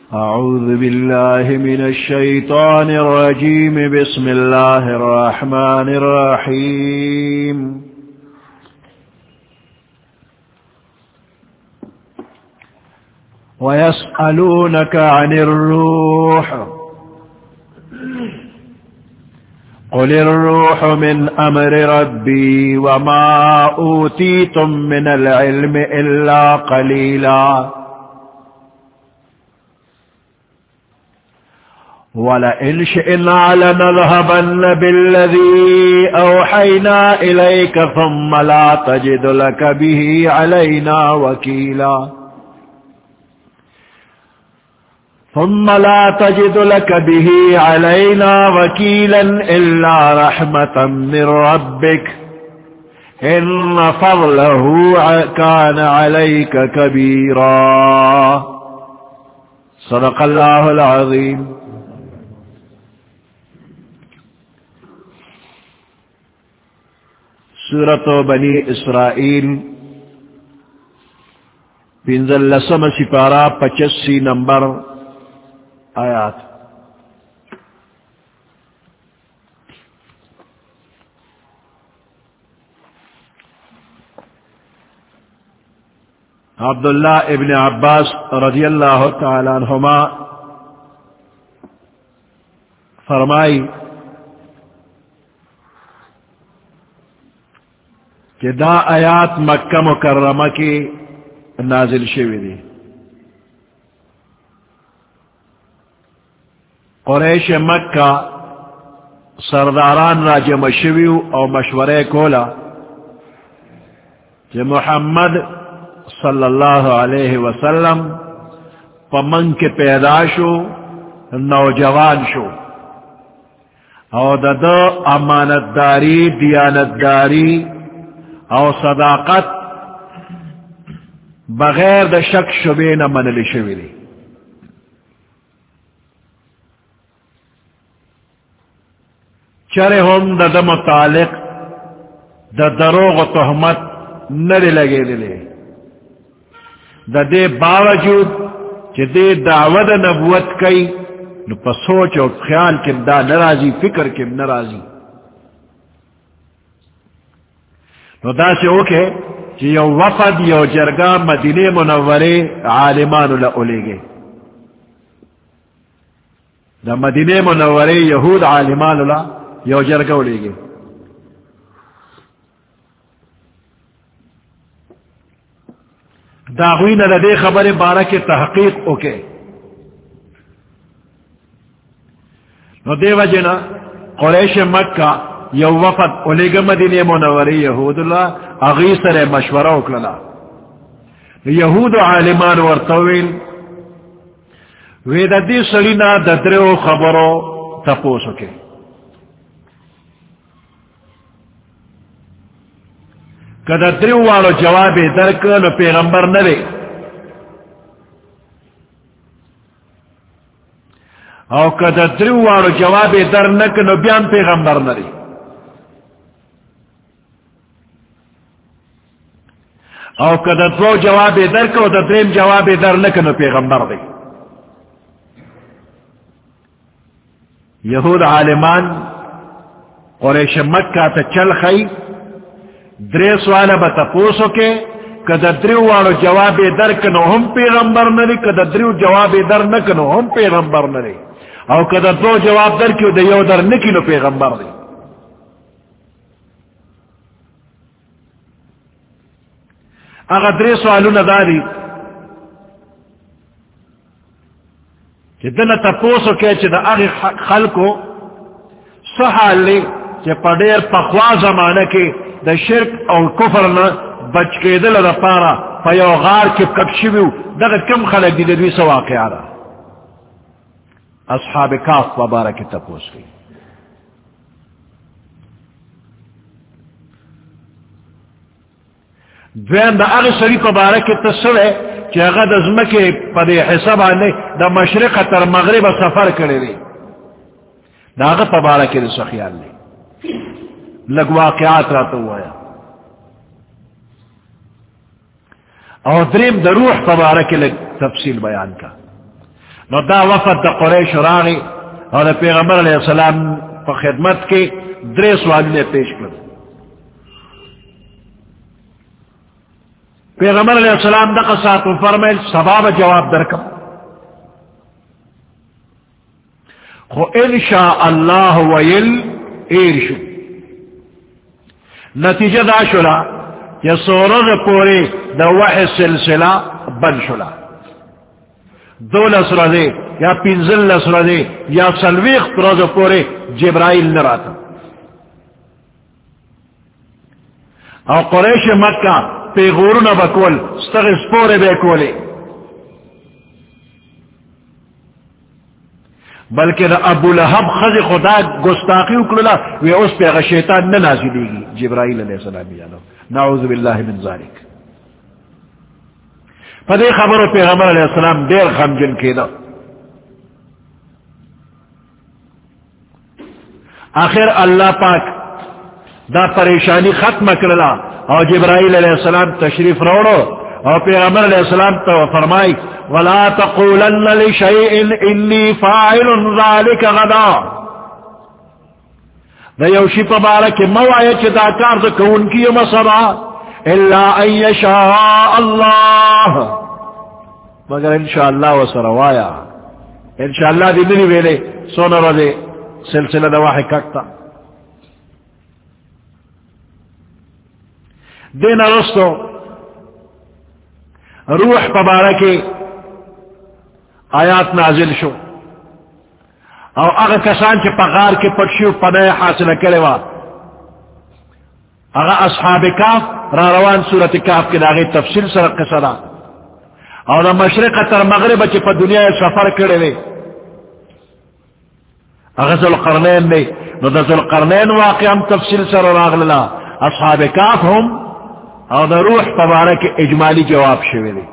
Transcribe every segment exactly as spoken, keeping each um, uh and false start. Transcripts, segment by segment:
أعوذ بالله من الشيطان الرجيم. بسم الله الرحمن الرحيم. ويسألونك عن الروح قل الروح من أمر ربي وما أوتيتم من العلم إلا قليلا وَلَئِنْ شِئْنَا لَنَذْهَبَنَّ بِالَّذِي أَوْحَيْنَا إِلَيْكَ ثُمَّ لَا تَجِدُ لَكَ بِهِ عَلَيْنَا وَكِيلًا ثُمَّ لَا تَجِدُ لَكَ بِهِ عَلَيْنَا وَكِيلًا إِلَّا رَحْمَةً مِّن رَّبِّكَ إِنَّ فَضْلَهُ كَانَ عَلَيْكَ كَبِيرًا. صدق اللہ العظیم. سورۃ بنی اسرائیل پنزل لسم سپارہ پچاسی نمبر آیات. عبداللہ ابن عباس رضی اللہ تعالی عنہما فرمائی کہ دا آیات مکہ مکرمہ کی نازل شوی دی. قریش مکہ سرداران را جمع شویو او مشورے کولا کہ محمد صلی اللہ علیہ وسلم پمن کے پیدا شو نوجوان شو او دا دا امانت داری دیانت داری او صداقت بغیر دا شک شبے نہ منلی شوی دی. چرے ہم دا دا متعلق دا دروغ و تہمت نہ لگے دلے دا دے باوجود کہ دے دعوت نبوت کئی نو پا سوچ اور خیال کم دا نرازی فکر کم نرازی نو دا سے اوکے کہ یو وفد یو جرگا مدینہ منورے عالمان لئولے گے. دا مدینہ منورے یہود عالمان لئ یو جرگا اولے گے. داغوین لدے خبر بارہ کے تحقیق okay no they وجنا Quraysh Mecca you وفد اولیگ مدینہ منوری یہود اللہ اغیسر مشورہ اکللا. یہود عالمان ورطویل وید دی سلینا ددرو خبرو تپوس اوکے. کدا دریو والو جواب درکن پیغمبر نلے او کدا دریو والو جواب در نکن بیان پیغمبر نلے او کدا دو جواب درکن دا دریم جواب در نکن پیغمبر دے. یہود عالمان قریش مکہ تا چل خی دریس والا بتا پوسو کے کدا دریو والو جواب در کنو ہم پیغمبر نری کدا دریو جواب در نکنو ہم پیغمبر نری او کدا دو جواب در کیو دیو در نکنو پیغمبر دی. اگر دریس والو نداری کہ دل تا پوسو کے چی دا اغی خلقو سحال لی چی پڑیر پخوا زمانہ کے دا شرک او کفر نا بچ کے دل دا پارا پا یو غار کب کب شویو دا کم خلق دی دوی سا واقعا دا اصحاب کاف وبارہ کی تپوس کی. دوین دا اغی سری پا بارہ کی تصوے چی اغا دا زمکی پا دی حساب آنے دا مشرق تر مغرب سفر کرے دی دا اغا پا بارہ کی دا سخیال لی لگ واقعات رہتا ہوا ہے. اور دریم دا روح پبارک لگ تفصیل بیان کا نو دا وفد دا قریش راغی اور دا پیغمبر علیہ السلام پا خدمت کے درے سوال نے پیش کر. پیغمبر علیہ السلام دا قصات و فرمائل سباب جواب درکم خو انشاء اللہ ویل ایرشو. نتیجہ دا شلا یا سورز پوری دا وحی سلسلہ بن شلا. دو لسرہ دے یا پینزل لسرہ دے یا سلویخ روز پورے جبرائیل نراتا. او قریش مکہ پیغورنا بکول ستغس پورے بے کولے بلکہ دا ابو لہب خز خدا گستاقی اکللا وی اس پہ اگر شیطان نہ نازلے گی. جبرائیل علیہ السلام جانو نعوذ باللہ من ذالک. پدے خبرو پیغمبر علیہ السلام دیر غمجن کے دا. آخر اللہ پاک دا پریشانی ختم کرلا اور جبرائیل علیہ السلام تشریف روڑو اور پیغمبر علیہ السلام تو فرمائی ولا تقولن لشیء انی فاعل ذلک غدا. دا یوشی پبارک موعی چدا کار دا کون کی مصرا الا ان یشاء اللہ مگر انشاءاللہ و سروایا انشاءاللہ دی دنی ویلے سونا رضے سلسلہ دا واحد ککتا. دین رستو روح پبارکی آیات نازل شو او اگر کسان چی پغار کے پٹشیو پناہ حاصل کرے وا اگر اصحاب کاف را روان صورت کاف کے داغی تفصیل سر قصدا اور مشرق تر مغرب چی پا دنیا سفر کرے وے اگر ذوالقرنین نے نو دا ذوالقرنین واقع ہم تفصیل سر راغللا اصحاب کاف ہم اور دا روح پبارک اجمالی جواب شوے دے.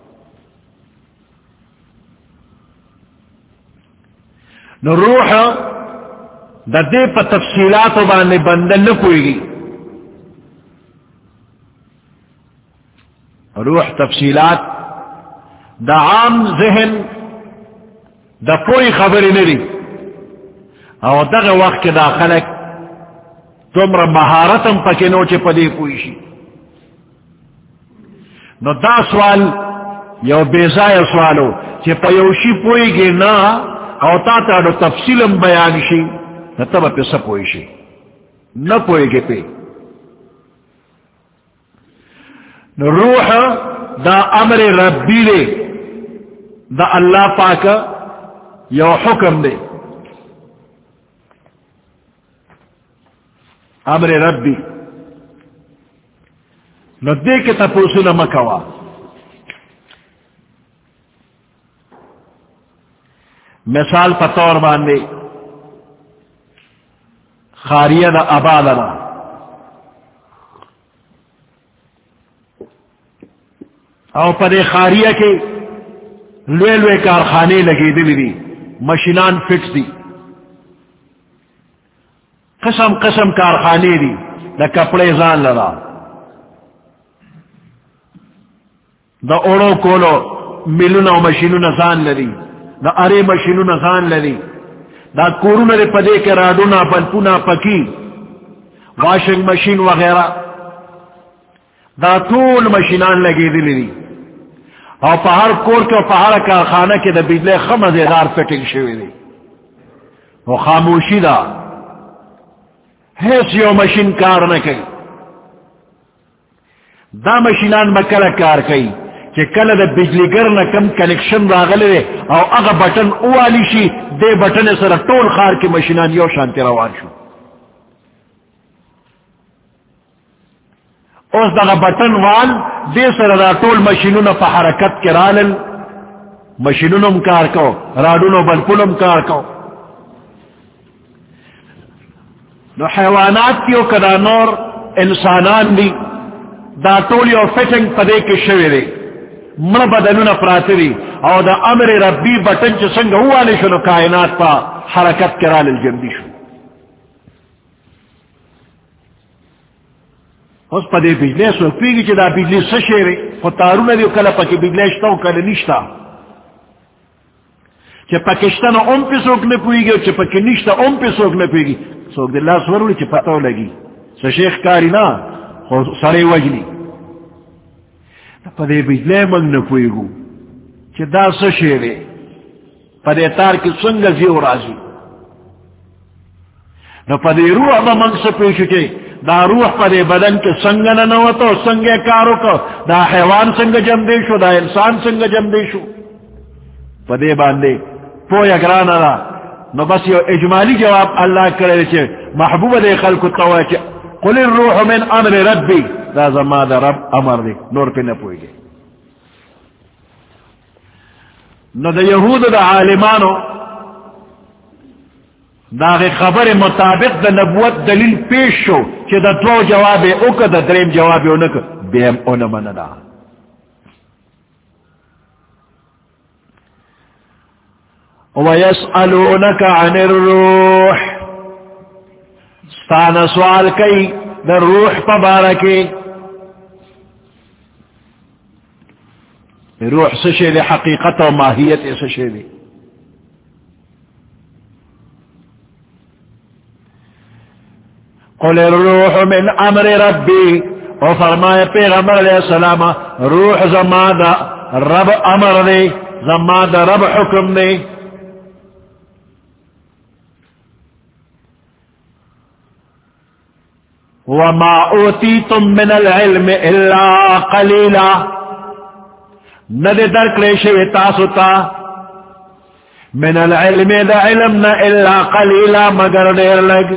نو روح دا دے پا تفصیلات بانے بندن نکوئی گی. روح تفصیلات دا عام ذہن دا کوئی خبری نری او دا وقت دا خلق تمر مہارتم پکنو چے پدے پوئیشی. نو دا سوال یو بیزای سوالو چے پیوشی پوئی گی نا او تا تا دو تفصیلم بیانشی نا تب پی سا پوئیشی نا پوئی گی پی. نو روح دا امر ربی دے دا اللہ پاک یو حکم دے امر ربی. نو دے کے تپوسو نمکوا مثال پتور باندے خاریہ دا ابالنا او پدے خاریہ کے لوے لوے کارخانے لگے دلی دی مشینان فکس دی قسم قسم کارخانے دی دا کپڑے زان لڑا دا اوڑو کولو ملون او مشینون زان لری دا ارے مشینون زان لری دا کورون دے پدے کے راڈونا بلپونا پکی واشنگ مشین وغیرہ دا طول مشینان لگی دلی دی او پہاڑ کور کے پہاڑ کارخانہ کے دا بجلے خمزیدار فٹنگ شوی دی وہ خاموشی دا حیث یو مشین کار نہ کئی. دا مشینان مکل کار کئی کہ کل دا بجلی گر نہ کم کنیکشن راغلے او اگا بٹن اوالی شی دے بٹن سر ٹول خار کی مشینان یو شانتی روان شو. اس دا بٹن وال دے سر دا ٹول مشینون پا حرکت کے رالل مشینونم کار کو راڈونو بلپولم کار کو. نو حیوانات کیو کدا نور انسانان دی دا ٹولی اور فٹنگ پدے کے شوی دے مر بدلون پراتے دی او دا امر ربی بٹن چ سنگ ہوا شنو کائنات پا حرکت کرال الجنبی شو. اس پدے بجلے سو پیگی چی دا بجلی سشیرے خود تارون دیو کل پا کی بجلے شتاو کل نشتا کہ پاکستان ام پہ سوک نہ پوئے گی چھ پکی نشتا ام پہ سوک نہ پوئے گی سوک دے اللہ سورولی چھ پتہ لگی سو شیخ کاری نا سارے وجنی پدے بجلے منگ نہ پوئے گو چھ دا سو شیرے پدے تار کی سنگ زیو رازی نو پدے روح با منگ سے پیشو چے دا روح پدے بدن کے سنگ نہ نوتو سنگ کارو کو دا حیوان سنگ جم دے شو دا انسان سنگ جم دے شو پدے باندے پویا گرانا را نو بس یو اجمالی جواب اللہ کرے چھے محبوب دے خلق التوائے چھے قل الروح من امر ربی دا زمان دا رب امر دے نور پہ نہ پوئے گے نو دا یہود دا عالمانو دا غی خبر مطابق دا نبوت دلیل پیش شو چھے دا دو جوابے اوکا دا درین جوابے اونکا بیم اونمانا دا وَيَسْأَلُونَكَ عَنِ الرُّوحِ ستانا سوال کئی در روح پبارکی روح سشے دے حقیقت و ماہیت سشے دے قل الروح من امر ربی او فرمائے پیغمبر علیہ السلام روح زمادہ رب امر دے زمادہ رب حکم دے وما اوتیتم من العلم الا قلیلا ندے درکلے شوی تاسوتا من العلم دا علمنا الا قلیلا مگر دیر لگ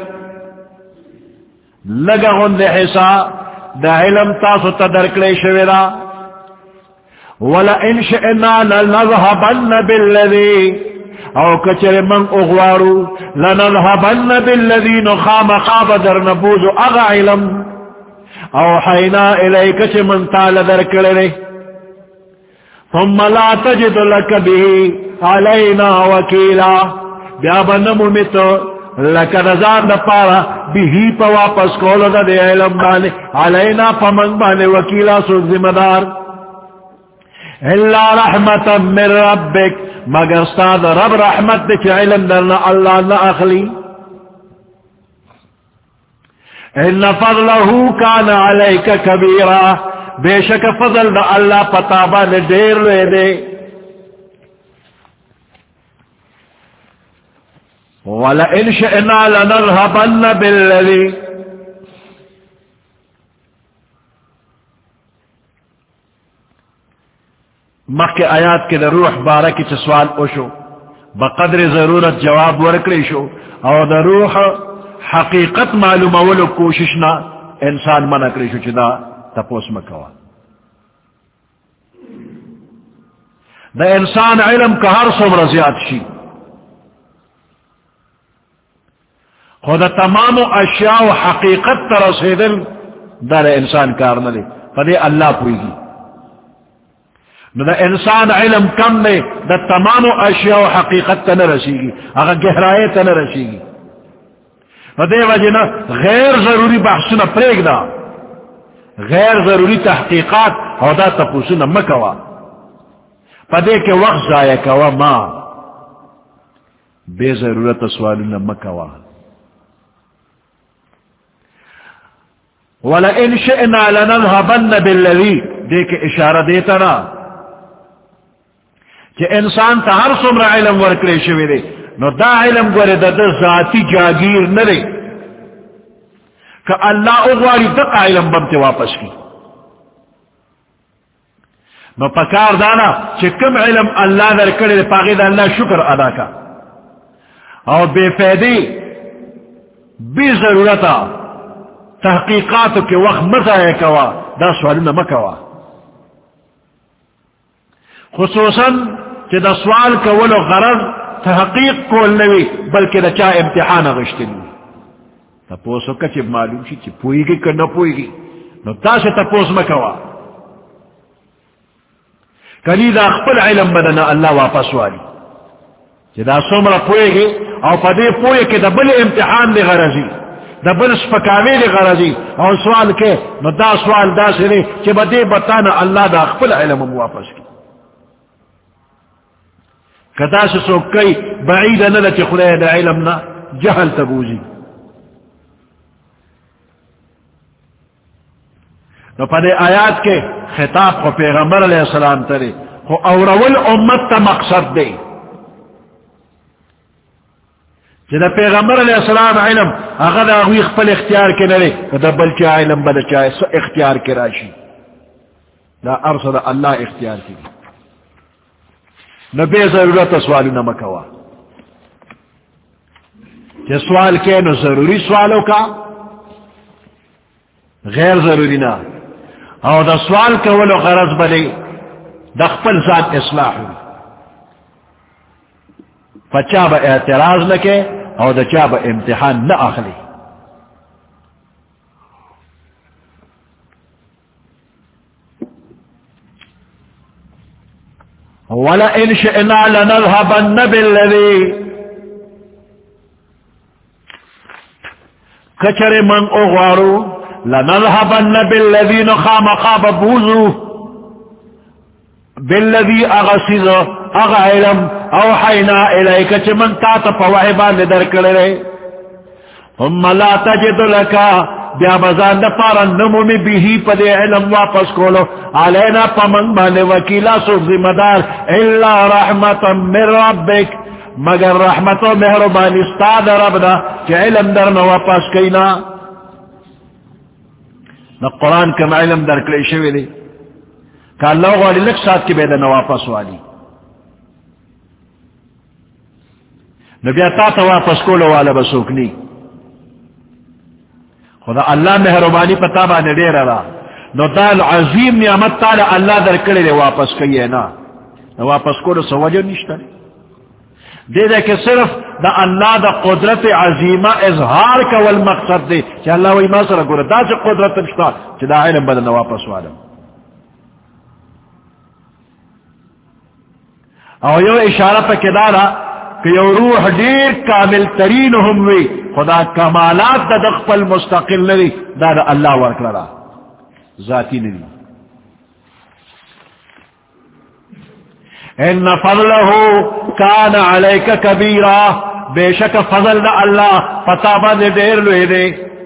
لگا غند حسا دا علم تاسوتا درکلے شوی دا ولئن شئنا لنذهبن بالذی او کچر من اغوارو لنذهبن بالذین خام خواب در نبوز اغا علم او حینا الیک چھ من تال در کرلے ثم لا تجد لک به علینا وکیلا بیابا نمومتو لک رزان دا پارا بہی پا واپس کولو دا دے علم بانے علینا پا من بانے وکیلا سوک ذمہ دار الا رحمتا من ربک مگر استاد رب رحمت دے چھ علم درنا اللہ نہ اخلی ان فضلہ کان علیک کبیرا بے شک فضل دا اللہ پتابا نے دیر لے دے ولئن شئنا لنذهبن بالذی مکہ آیات کے در روح بارہ کی سوال اوشو بقدر ضرورت جواب ورکلی شو اور در روح حقیقت معلوم اولو کوششنا انسان منع کری شو چدا تپوس مکوا دا انسان علم کا ہر سمر زیاد شی خود تمام اشیاء و حقیقت ترسیدن در انسان کار نہ دے فدے اللہ پوئی گی دا انسان علم کم میں دا تمام اشیاء و حقیقت تا نہ رسی گی اگر گہرائے تا نہ رسی گی دے وجہ نا غیر ضروری بحثنا پریگ دا غیر ضروری تحقیقات اور دا تپوسنا مکوا پدے کے وقت ضائع کوا ما بے ضرورت سوالنا مکوا وَلَئِنْ شِئْنَا لَنَذْهَبَنَّ بِالَّذِي دے کے اشارہ دیتا نا کہ انسان تا ہر سمرہ علم ورکلے شوی دے نو دا علم گورے دا دا ذاتی جاگیر ندے کہ اللہ اغواری دقا علم بمتے واپس کی نو پکار دانا کہ کم علم اللہ در کرے پاگی دا اللہ شکر ادا کا اور بے فیدی بے ضرورتا تحقیقات کے وقت مزائے کوا دا سوالنا مکوا خصوصاً کہ دا سوال کا ولو غرض تحقیق کول نوی بلکہ دا چاہ امتحان غشتی نوی تپوسو کا چی معلوم شی چی پوئی گی کہ نہ پوئی گی نو تا سے تپوس مکوا کلی دا خپل علم بدنا اللہ واپس والی چی دا سمرا پوئی گی او پا دے پوئی کہ دا بل امتحان دے غرضی دا بل سپکاوی دے غرضی او سوال کے نو دا سوال دا سے دے چی با دے بتانا اللہ دا خپل علم واپس کی کدا سے سو کئی بعید نہ لچ خدای دا علم نہ جہل تبوزی. نو پدے آیات کے خطاب کو پیغمبر علیہ السلام ترے خو اورول امت تا مقصد دے جدا پیغمبر علیہ السلام علم اگر اغوی خپل اختیار کے نرے دا بلچہ علم بل چاہے سو اختیار کے راشی دا ارسل اللہ اختیار کی نہ بے ضرورت سوال نہ مکوا کہ سوال کے نو ضروری سوالوں کا غیر ضروری نہ اور دا سوال کا ولو غرض بنے دا خپل ذات اصلاح پچا با اعتراض لکے اور دا چا با امتحان نہ اخلی. وَلَئِنْ شِئْنَا لَنَذْهَبَنَّ بِالَّذِي کچر من اغوارو لَنَذْهَبَنَّ بِالَّذِي نخام قاب بوزو بالذی اغسیز اغ علم اوحینا الیک چی من تاتا پوحبان در کرے ثم لا تجد لکا بیا بزان دپارا نمومی بیہی پدے علم واپس کولو علینا پا من بانے وکیلا سوک ذمہ دار الا رحمتا من ربک مگر رحمت و مہربانی استاد ربنا چی علم در نو واپس کینا. نا قرآن کم علم در کلی شوی دی کہ اللہ والی لک ساتھ کی بیدہ نواپس والی نبی تا تا واپس کولو والا بسوکنی خدا اللہ مہربانی پتا بانے دے رہا نو دال عظیم نعمت تالا اللہ در کرے دے واپس کئیے نا واپس کولو سوجہ نشتا دے دے کہ صرف دا اللہ دا قدرت عظیمہ اظہار کا والمقصد دے کہ اللہ وی ما سر گورا دا سے قدرت نشتا کہ دا علم بدن واپس والا او یو اشارہ پا کدارا کہ یو روح دیر کامل ترین ہم وی خدا کمالات دا دقفل مستقل نری دا دا اللہ ورک لرا ذاتی نری. ان فضلہ کان علیک کبیرا بے شک فضل دا اللہ فتابہ دے دیر لوے دے.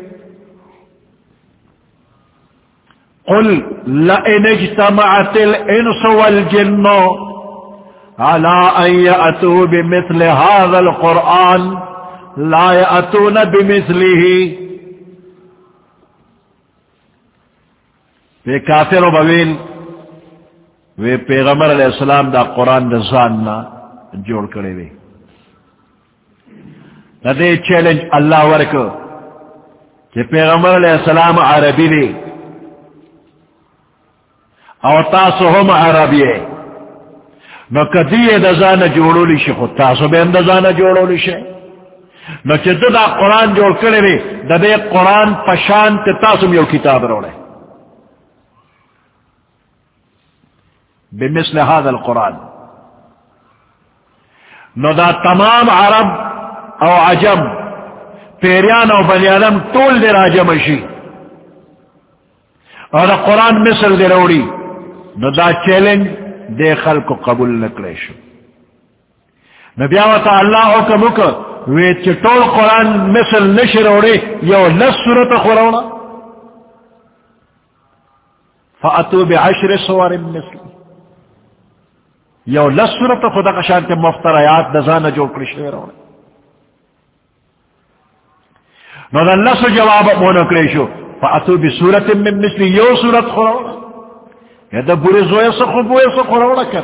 قل لئن اجتمعت الانس والجن على أن يأتوا بمثل هذا القرآن لا يأتون بمثله. وی کافر و بویل وی پیغمبر علیہ السلام دا قرآن دا زاننا جوڑ کرے وی دا دے چیلنج اللہ ورکو کہ پیغمبر علیہ السلام عربی دی او تاسو ہم عربی ہے نو کدی دزان جوڑو لیشی خود تاسو بین دزان جوڑو لیشی نو چی دا قرآن جوڑ کرے وی دا دے قرآن پشان تے تاسو یو کتاب روڑے بمثل هذا القرآن. نو دا تمام عرب او عجم پیریان او بنی آدم طول دے راجم شی اور دا قرآن مثل دے روڑی نو دا چیلنج دے خلق قبول نکلے شو. نبی آوتا اللہ حکم اکر وی چطول قرآن مثل نشر اوڑے یو لس صورت خورونا فأتو بعشر صور مثل یو لس صورت خدا قشانت مفتریات دزان جو کرشوے روڑے نو دا لس جواب مونکلے شو فأتو بصورت من مثل یو صورت خورونا یا دا بوری زوئے سخو بوئے سخو روڑا کر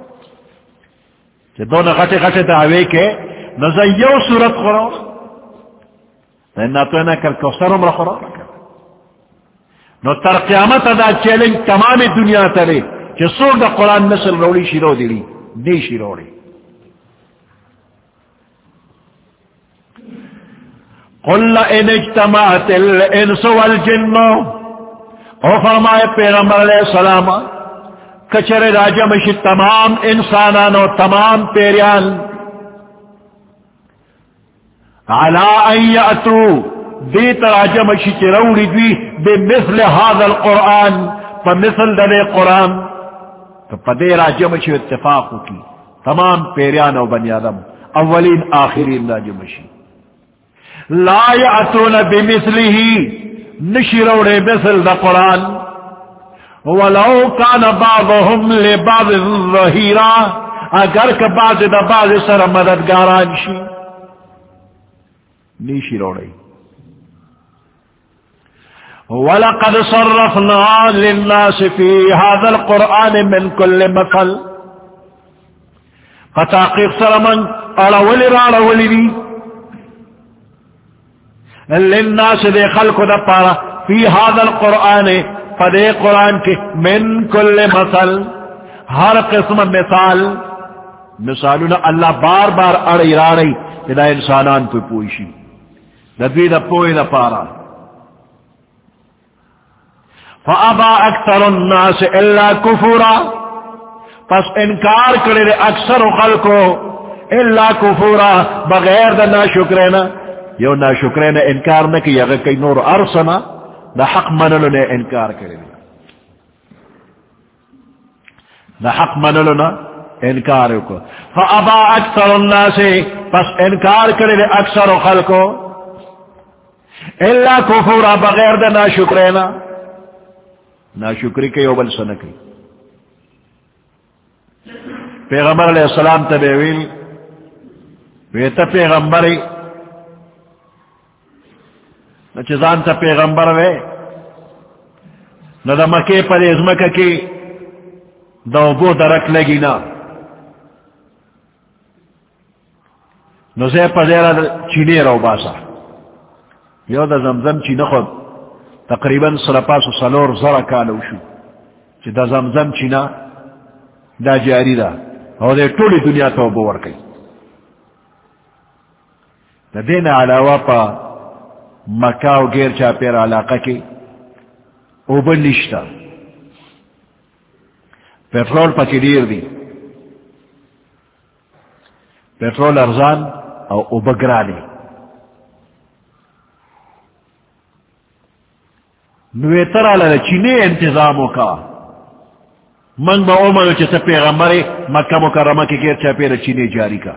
کہ دون غٹے غٹے دعوے کے نزا یو صورت خو روڑا اینا تو اینا کر کوسرم رخو روڑا کر نو تر قیامت دا چیلنج تمام دنیا تلے کہ سوک دا قرآن نسل روڑی شیرو دیلی دی شیروڑی. قل لئن اجتمعت الانس والجن او فرمائے پیغمبر علیہ السلام کچر راجمش تمام انسانان و تمام پیریان علا ان یأتو دیت راجمش چروڑی دوی بمثل هذا القرآن فمثل دلے قرآن تو پدے راجمش اتفاق کی تمام پیریان و بنی آدم اولین آخرین دا جمشی لا یعتون بمثلہ نشی روڑے مثل دا قرآن ولو کان بعضهم لبعض ظہیرا اگر کہ بعض دا بعض سر مددگاران شی نیشی روڑے وَلَقَدْ صَرَّفْنَا لِلنَّاسِ فِي هَذَا الْقُرْآنِ مِنْ كُلِّ مَثَلٍ فتحقیق سرمن اڑولی راڑولی دی للناس دے خلق دا پارا فی هذا القرآن فدے قرآن کے من کل مثل ہر قسم مثال مثالنا اللہ بار بار اڑی راڑی دا انسانان پہ پوشی دا دوی دا پوئی دا پارا فابا اکثر الناس الا کفورا پس انکار کرے دے اکثر خلقو الا کفورا بغیر دا ناشکرینا یو ناشکرینا انکار نکی اگر کئی نور ارسنا دا حق منلو نے انکار کرے دے دا حق منلو نا انکار کو فابا اکثر الناس پس انکار کرے دے اکثر خلقو الا کفورا بغیر دا ناشکرینا ناشکری کے یو بل سنکی پیغمبر علیہ السلام تبیویل ویتا پیغمبری نچزان تا پیغمبر وے ندا مکے پر ازمکہ کی دوبو درک لگی نا نزے پر زیرہ چینی رو باسا یو دا زمزم چین خود تقریباً سلپاس و سلور زر کالو شو چی دا زمزم چینا دا جاری دا او دے طولی دنیا تو بور کئی دا دین علاوہ پا مکہ و گیر چاپیر علاقہ کی اوبن نشتا پیٹرول پا کی دیر دی پیٹرول ارزان او اوبگرانی نوے ترہ لگا چینے انتظاموں کا من با اومنو چیسا پیغمبر مکہ مکرمہ کی گیر چاپیر چینے جاری کا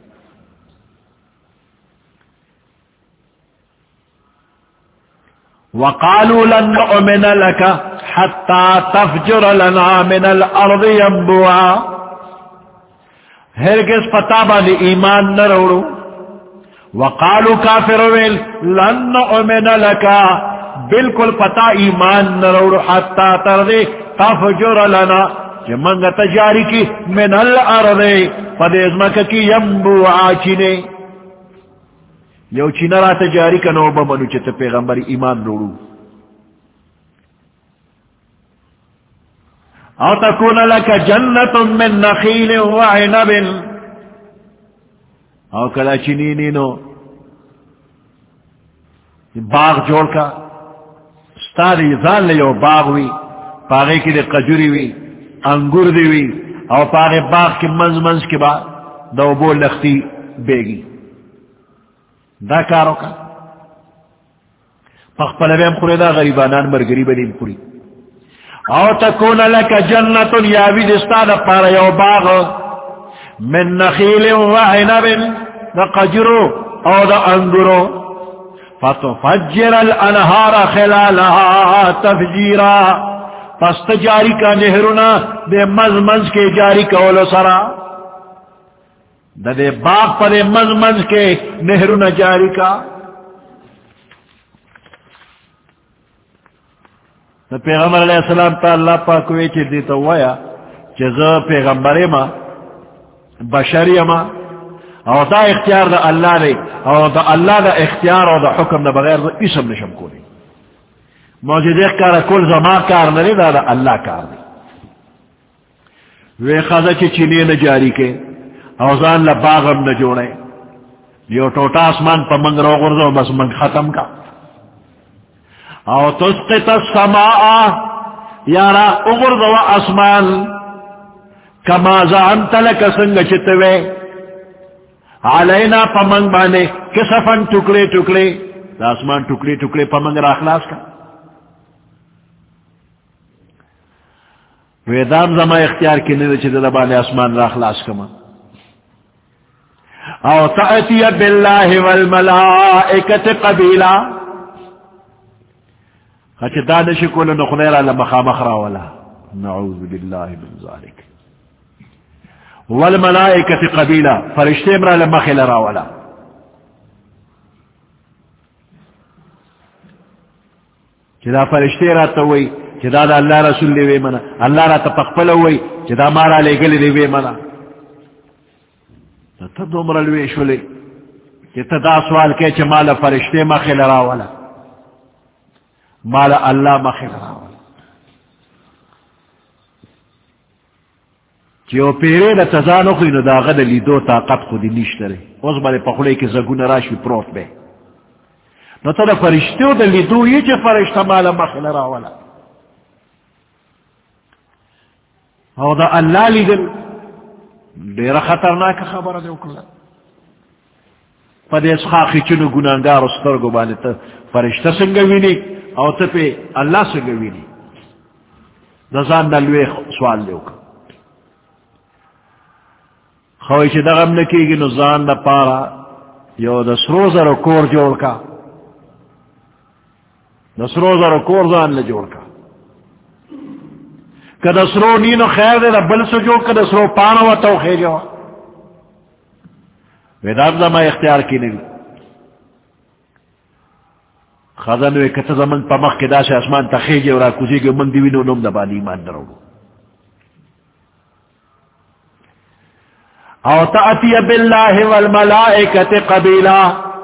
وقالوا لن نؤمن لك حتى تفجر لنا من الارض ينبوعا ہرگز پتا بانی ایمان نہ روڑو وقالوا کافر ویل لن نؤمن لك بالکل پتا ایمان نہ روڑو حتی تردے تفجر لنا کہ منگا تجاری کی من الارض پدیز مکہ کی ینبوعا چینے یو چینا را تجاری کا نوبا منو چیتا پیغمبر ایمان روڑو او تکون لکا جنت من نخیل و عنب او کلا چینینی نو باغ جوڑ کا ستاری زان لیو باغ وی پاگے کی دے قجوری وی انگور دی وی او پاگے باغ کی منز منز کے بعد دو بو لختی بیگی دا کارو کا پخ پلویم خوری دا غریبانان مرگری بدین خوری او تکون لکا جنت یاوی دستا دا پارا یو باغ من نخیل و عنب دا قجرو او دا انگرو فتفجر الانہار خلالها تفجیرا پس تجاری کا نہرنا دے مز مز کے جاری کولو سرا دا دے باغ پر مز مز کے نہرنا جاری کا دا پیغمبر علیہ السلام تا اللہ پاکوی چی دیتا ہوا چیزا پیغمبر ما بشری ما او دا اختیار دا اللہ دے او دا اللہ دا اختیار او دا حکم دا بغیر دا اسم نشم کو دی موجود ایک کارا کل زمان کار نلے دا دا اللہ کار دی وی خضا چی چینے نجاری کے اوزان لباغم نجوڑے یو ٹوٹا اسمان پا منگ رو غرزو بس منگ ختم کا او تسقط السماء یارا اغرزو اسمان کما زعنت لک سنگ چتوے علینا پا منگ بانے کسفن ٹکڑے ٹکڑے دا اسمان ٹکڑے ٹکڑے پا منگ را اخلاص کا ویدام زمان اختیار کی نیدے چی دا بانے اسمان را اخلاص کما او تأتی باللہ والملائکت قبیلا خچ دانش کول نخدیر لمخا مخرا ولا نعوذ باللہ من ذالک والملائکت قبیلا فرشتے مرا لمخی لرا ولا چدا فرشتے را توئی چدا دا اللہ رسول لیوے منا اللہ را تپقبل ہوئی چدا مارا لے گلی لیوے منا تا دومرا لوے شولے چتا دا سوال کے چا مالا فرشتے مخی لرا ولا مالا اللہ مخی لرا ولا چیو پیرے دا تزانو خوی نو دا غد لی دو طاقت خودی نیشترے اوز بارے پخلے کے زگون راشوی پروت بے نو تا دا فرشتیو دا لی دو یہ چا فرشتہ مالا مخی لرا ولا او دا اللہ لی دل دیر خطرناک خبر دے اکلا پا دے اسخاقی چنو گناہگار استرگو بانے تا فرشتہ سنگوینی او تا پہ اللہ سنگوینی دا زان نلوے سوال دے اکلا خواہی چی دا غم نکی گی نو زان دا پارا یو دا سروزر و کور جوڑ کا دا سروزر و کور زان لجوڑ کا کدا سرو نینو خیر دے دا بل سو جو کدا سرو پانو و تو خیر جو ویداب زمان اختیار کی نگی خزانوی کتا زمان پا مخ کے دا سے اسمان تا خیر جو را کسی گو من دیوینو نم دا بانی ایمان درو او تأتی باللہ والملائکت قبیلا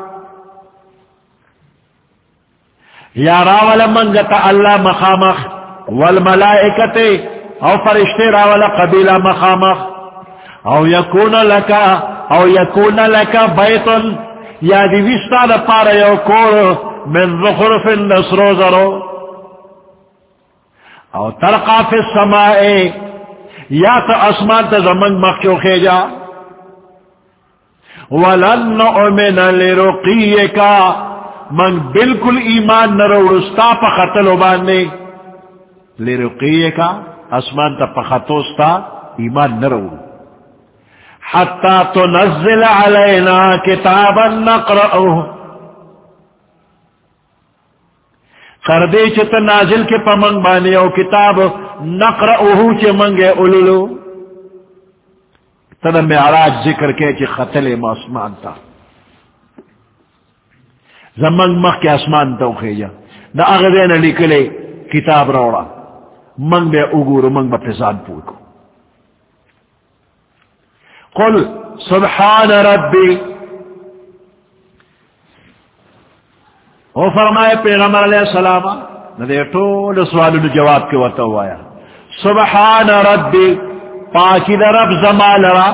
یا راول منگتا اللہ مخامخ والملائکت او فرشتے راول قبیلا مخامخ او یکون لکا او یکون لکا بیتن یا دیوستا دا پارا یو کور من زخرف نسرو زرو او ترقا فی السماء یا تا اسمان تا زمن مخیو خیجا ولن نؤمن لرقیکا من بالکل ایمان نروڑستا پا خطلو باندے لرقیکا اسمان تا پا خطوستا ایمان نروڑ حتی تنزل علینا کتابا نقرأو خردے چتا نازل کے پا منگ بانے او کتاب نقرأوہو چے منگے اولولو تدا معراج ذکر کے چی خطل اسمان تا زمانگ مخ کے اسمان تا خیجا دا اغدین لکلے کتاب روڑا منگ بے اگور منگ با پسان پوکو قل سبحان ربی او فرمائے پیغمبر علیہ السلام ندے طول سوالو جواب کے وطا ہوایا سبحان ربی پاکی دا رب زما لرا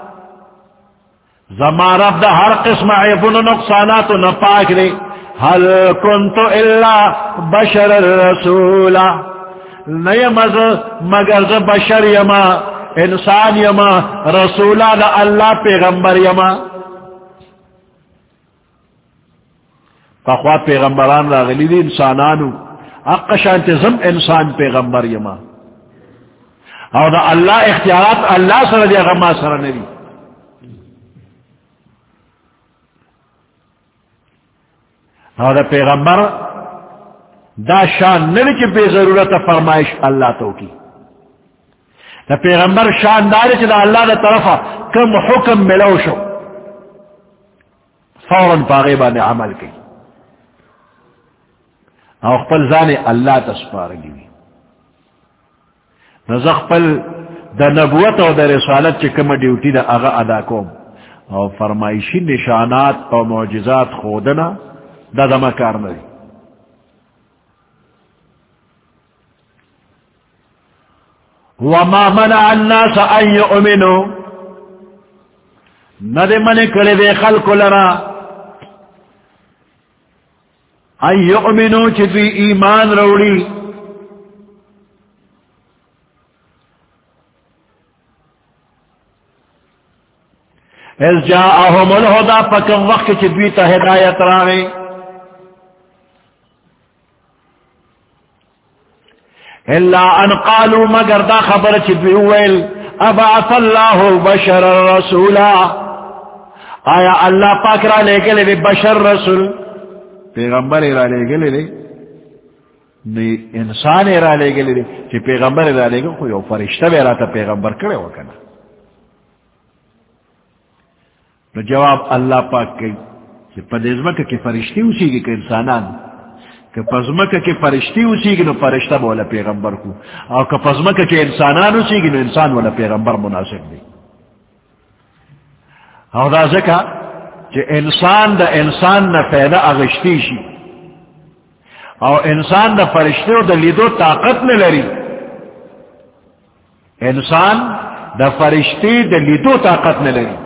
زما رب دا ہر قسم عیبون و نقصانات و نپاک دے حل کنتو الا بشر الرسولا نیمز مگر ز بشر یما انسان یما رسولا دا اللہ پیغمبر یما فخوا پیغمبران را غلی دی انسانانو اقشانت زم انسان پیغمبر یما اور دا اللہ اختیارات اللہ سر دیا غما سر نبی اور دا پیغمبر دا شان نبی چی بے ضرورت فرمائش اللہ تو کی دا پیغمبر شاندار چی دا اللہ دا طرفا کم حکم ملو شو فوراً پاغیبان عمل کی اور خپل زانے اللہ تسپار گی نزخ پل دا نبوت او دا رسالت چی کم ڈیوٹی دا اغا ادا کوم او فرمائشی نشانات او معجزات خودنا دا دما کار نوی وما منع الناس ان یؤمنو ندے من کڑے دے خلق لرا ان یؤمنو چی دوی ایمان روڑی اذ جاءهم الہدا پکم وقت چی دوی تا ہدایت راغی الا ان قالوا مگر دا خبر چی دوی ویل ابعث اللہ بشر رسولا آیا اللہ پاک را لے گلے لے بشر رسول پیغمبر را لے گلے لے نہیں انسان را لے گلے لے کہ پیغمبر را لے گا کوئی فرشتہ بے رہا تھا پیغمبر کرے ہو کنا تو جواب اللہ پاک کی کہ پدیزمک کی فرشتی اسی گی کہ انسانان کہ پزمک کی فرشتی اسی گی نو فرشتہ بولا پیغمبر کو اور کہ پزمک کی انسانان اسی گی نو انسان والا پیغمبر مناسب دی اور دا ذکا کہ انسان دا انسان نا پیدا اغشتی شی اور انسان دا فرشتے و دا لیدو طاقت نہ لری انسان دا فرشتے دا لیدو طاقت نہ لری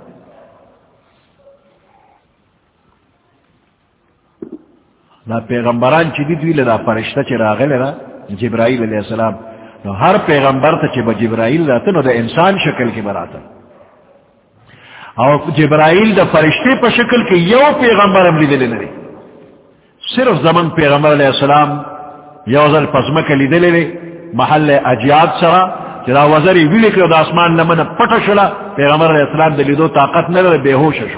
دا پیغمبران چی دی دوی لدا فرشتہ چی راغل را جبرائیل علیہ السلام نو ہر پیغمبر تا چی با جبرائیل راتا نو دا انسان شکل کی براتا اور جبرائیل دا فرشتے پا شکل کی یو پیغمبر ہم لیدلے نرے صرف زمن پیغمبر علیہ السلام یوزل پزمک لیدلے لے محل اجیاد سرا جدا وزری ویلے کرو دا اسمان لمن پٹا شلا پیغمبر علیہ السلام دا لیدو طاقت نرے بے ہوش شو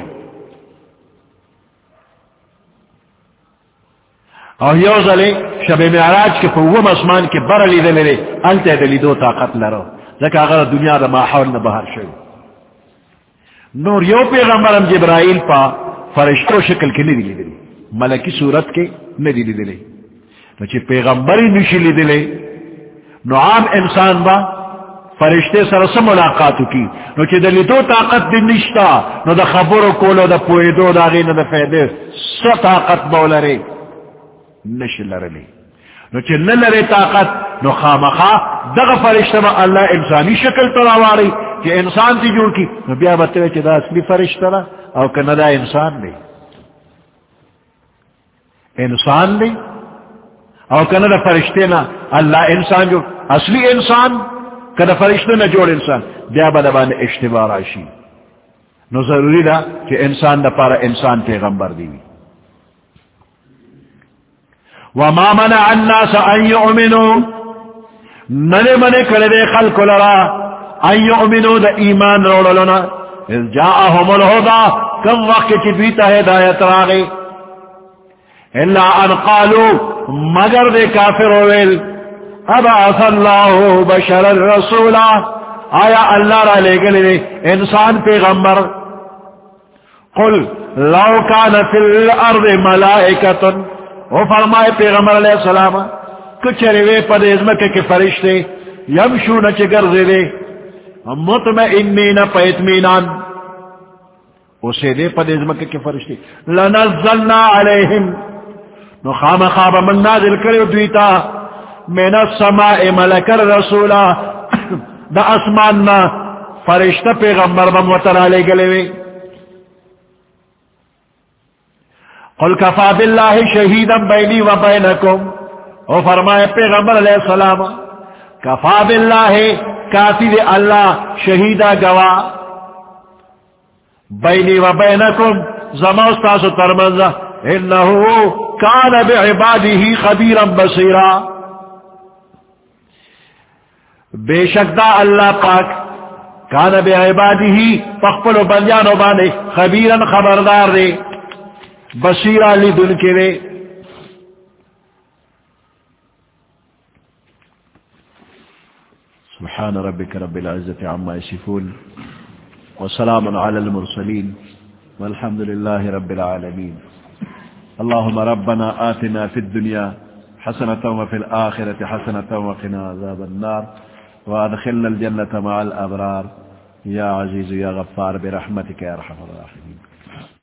اور یوزلے شب معراج کے فوم اسمان کے بر لیدلے لے انتے دا لیدو طاقت لرو ذکا اگر دنیا دا ماحول نبہر شو نور یو پیغمبرم جبرائیل پا فرشتو شکل کے ندی لیدلے ملکی صورت کے ندی لیدلے نو چی پیغمبری نشی لیدلے نو عام انسان با فرشتے سرس ملاقاتو کی نو چی دلی دو طاقت دی نشتا نو دا خبرو کولو دا پویدو دا غین دا فیدے سا طاقت بولرے نشی لرلے نو چی نلرے طاقت نو خامخا دغ فرشتہ با اللہ انسانی شکل تراواری کہ انسان تی جوڑ کی نو بیا بتوے کہ دا اصلی فرشتہ را او کہ ندا انسان لے انسان لے او کہ ندا فرشتے نا اللہ انسان جو اصلی انسان کہ دا فرشتے نا جوڑ انسان بیا بدبان اشتبار آشی نو ضروری دا کہ انسان دا پارا انسان پیغمبر دیوی وما منع الناس ان يؤمنوا ننے منے کردے خلق لرا ان یؤمنوا دا ایمان روڑلنا اذ جاءهم الہدا کم وقت کی بیتا ہدایت راغی الا ان قالوا مگر دے کافر ویل ابعث اللہ بشر الرسول آیا اللہ را لے گلے انسان پیغمبر قل لو کان فی الارض ملائکت وہ فرمائے پیغمبر علیہ السلام کچھروے پدیزمک کے فرشتے یمشون چگر دے مطمئنین پا اطمینان اسے دے پدیزمک کے فرشتے لنزلنا علیہم نو خام خواب من نازل کرے دویتا من السماء ملکر رسولا دا اسماننا فرشتہ پیغمبر بموتر علی گلے قل کفا باللہ شہیدا بینی و بینکم او فرمائے پیغمبر علیہ السلام کفا باللہ کافی دے اللہ شہیدہ گوا بینی و بینکم زماستاس ترمنزہ انہو کان بعبادی خبیرا بصیرا بے شک دا اللہ پاک کان بعبادی فخپل بندیانو بانے خبیرا خبردار دے بصیرا لدن کے دے سبحان ربك رب العزة عما يصفون وسلام على المرسلين والحمد لله رب العالمين اللهم ربنا آتنا في الدنيا حسنة وفي الآخرة حسنة وقنا عذاب النار وادخلنا الجنة مع الأبرار يا عزيز يا غفار برحمتك يا أرحم الراحمين.